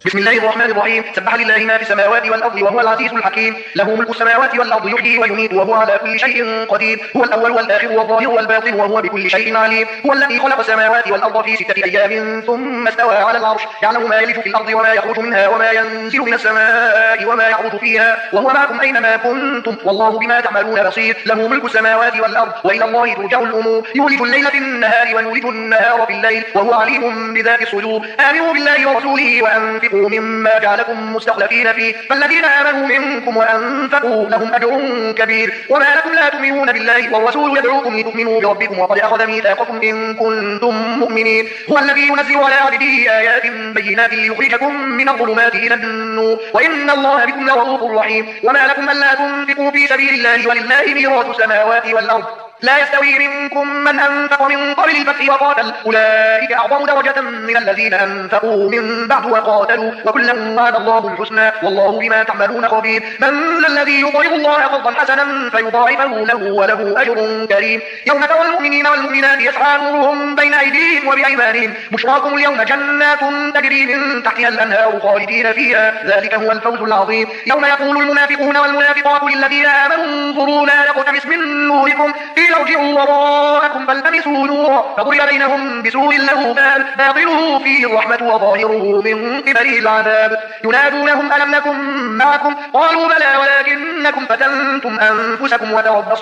بسم الله الرحمن الرحيم. سبح لله ما في السماوات والأرض وهو العزيز الحكيم. له ملك السماوات والأرض يحيي ويميت وهو على كل شيء قدير. هو الأول والآخر والظاهر والباطن وهو بكل شيء عليم. هو الذي خلق السماوات والأرض في 6 أيام ثم استوى على العرش. يعلم ما يلج في الأرض وما يخرج منها وما ينزل من السماء وما يعرج فيها وهو معكم أينما كنتم والله بما تعملون بصير. له ملك السماوات والأرض وإلى الله ترجع الأمور. يولج الليل في النهار ويولج النهار في الليل وهو عليم بذات الصدور. آمنوا بالله ورسوله وأنفقوا مما جعلكم مستخلفين فيه فالذين آمنوا منكم وأنفقوا لهم أجر كبير. وما لكم لا تؤمنون بالله والرسول يدعوكم لتؤمنوا بربكم وقد أخذ ميثاقكم إن كنتم مؤمنين. هو الذي ينزل على عبده آيات بينات ليخرجكم من الظلمات إلى النور وإن الله بكم لرؤوف رحيم. وما لكم ألا تنفقوا في سبيل الله ولله ميراث السماوات والأرض لا يستوي منكم من أنفق من قبل الفتح وقاتل أولئك أعظم درجة من الذين أنفقوا من بعد وقاتلوا وكلا وعد الله الحسنى والله بما تعملون خبير. من ذا الذي يقرض الله قرضا حسنا فيضاعفه له وله أجر كريم. يوم ترى المؤمنين والمؤمنات يسعى نورهم بين أيديهم وبأيمانهم بشراكم اليوم جنات تجري من تحتها الأنهار خالدين فيها ذلك هو الفوز العظيم. يوم يقول المنافقون والمنافقات للذين آمنوا انظرونا نقتبس من نوركم قيل ارجعوا وراءكم فالتمسوا نورا فضرب بينهم بسور له باب باطنه فيه الرحمة وظاهره من قبله العذاب. ينادونهم ألم نكن معكم قالوا بلى ولكنكم فتنتم أنفسكم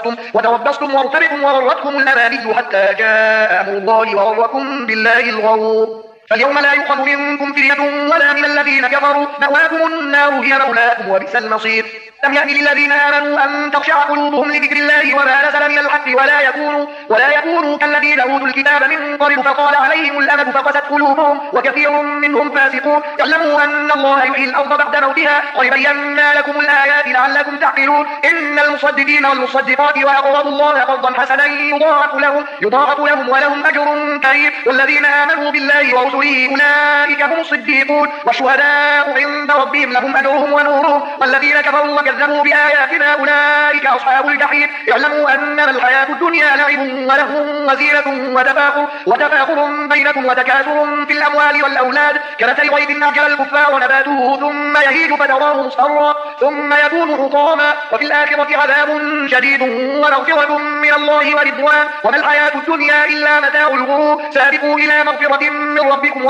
وتربصتم وارتبتم وغرتكم الأماني حتى جاء أمر الله وغركم بالله الغرور. فاليوم لا يؤخذ منكم فدية ولا من الذين كفروا مأواكم النار هي مولاكم وبئس المصير. لم يأن للذين آمنوا أن تخشع قلوبهم لذكر الله وما نزل من الحق ولا يكونوا كالذين أوتوا الكتاب من قبل فطال عليهم الأمد فقست قلوبهم وكثير منهم فاسقون. اعلموا أن الله يحيي الأرض بعد موتها قد بينا لكم الآيات لعلكم تعقلون. إن المصدقين والمصدقات وأقرضوا الله قرضا حسنا يضاعف لهم ولهم أجر كريم. والذين آمنوا بالله ورسله أولئك هم الصديقون والشهداء عند ربهم لهم أجرهم ونورهم. والذين كفروا وكذبوا بآياتنا أولئك أصحاب الجحيم. اعلموا أنما الحياة الدنيا لعب ولهو وزينة وتفاخر بينكم وتكاثر في الأموال والأولاد كمثل غيث أعجب الكفار نباته ثم يهيج فتراه مصفرا ثم يكون حطاما وفي الآخرة عذاب شديد ومغفرة من الله ورضوان وما الحياة الدنيا إلا متاع الغرور. سابقوا إلى مغفرة من ربكم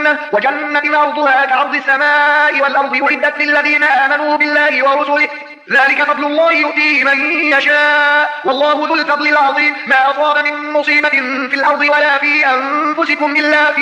وجنة عرضها كعرض السماء والأرض أعدت للذين آمنوا بالله ورسله ذلك فضل الله يؤتيه من يشاء والله ذو الفضل العظيم. ما أصاب من مصيبة في الأرض ولا في أنفسكم إلا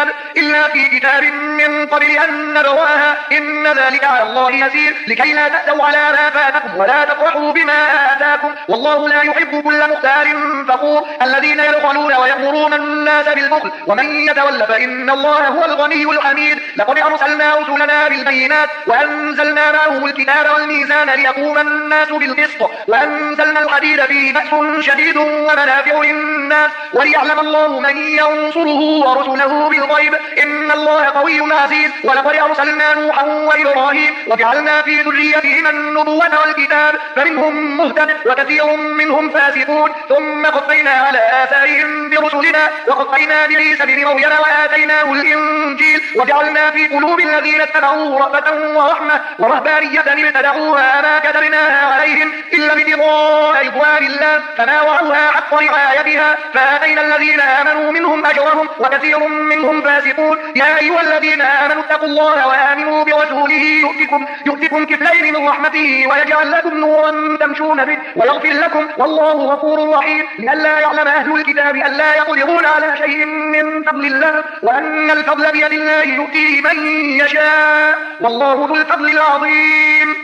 في كتاب من قبل أن نبرأها إن ذلك على الله يسير. لكي لا تأسوا على ما فاتكم ولا تفرحوا بما آتاكم والله لا يحب كل مختال فخور. الذين يبخلون ويأمرون الناس بالبخل ومن يتول فإن الله هو الغني الحميد. لقد أرسلنا رسلنا بالبينات وأنزلنا معهم الكتاب والميزان ليقوم الناس بالقسط وأنزلنا الحديد فيه بأس شديد ومنافع للناس وليعلم الله من ينصره ورسله بالغيب إن الله قوي عزيز. ولقد أرسلنا نوحا وإبراهيم وجعلنا في ذريتهما النبوة والكتاب فمنهم مهتد وكثير منهم فاسقون. ثم قفينا على آثارهم برسلنا وقفينا بعيسى بن مريم وآتيناه الإنجيل وجعلنا في قلوب الذين اتبعوه رأفة ورحمة ورهبانية ابتدعوها ما كتبناها عليهم إلا ابتغاء رضوان الله فما وعوها حق رعايتها فآتينا الذين آمنوا منهم أجرهم وكثير منهم فاسقون. يا أيها الذين آمنوا اتقوا الله وآمنوا برسوله يؤتكم كفلين من رحمته ويجعل لكم نورا تمشون به ويغفر لكم والله غفور رحيم. لئلا يعلم أهل الكتاب ألا يقدرون على شيء من فضل الله وأن الفضل بيد الله يؤتيه من يشاء والله ذو الفضل العظيم.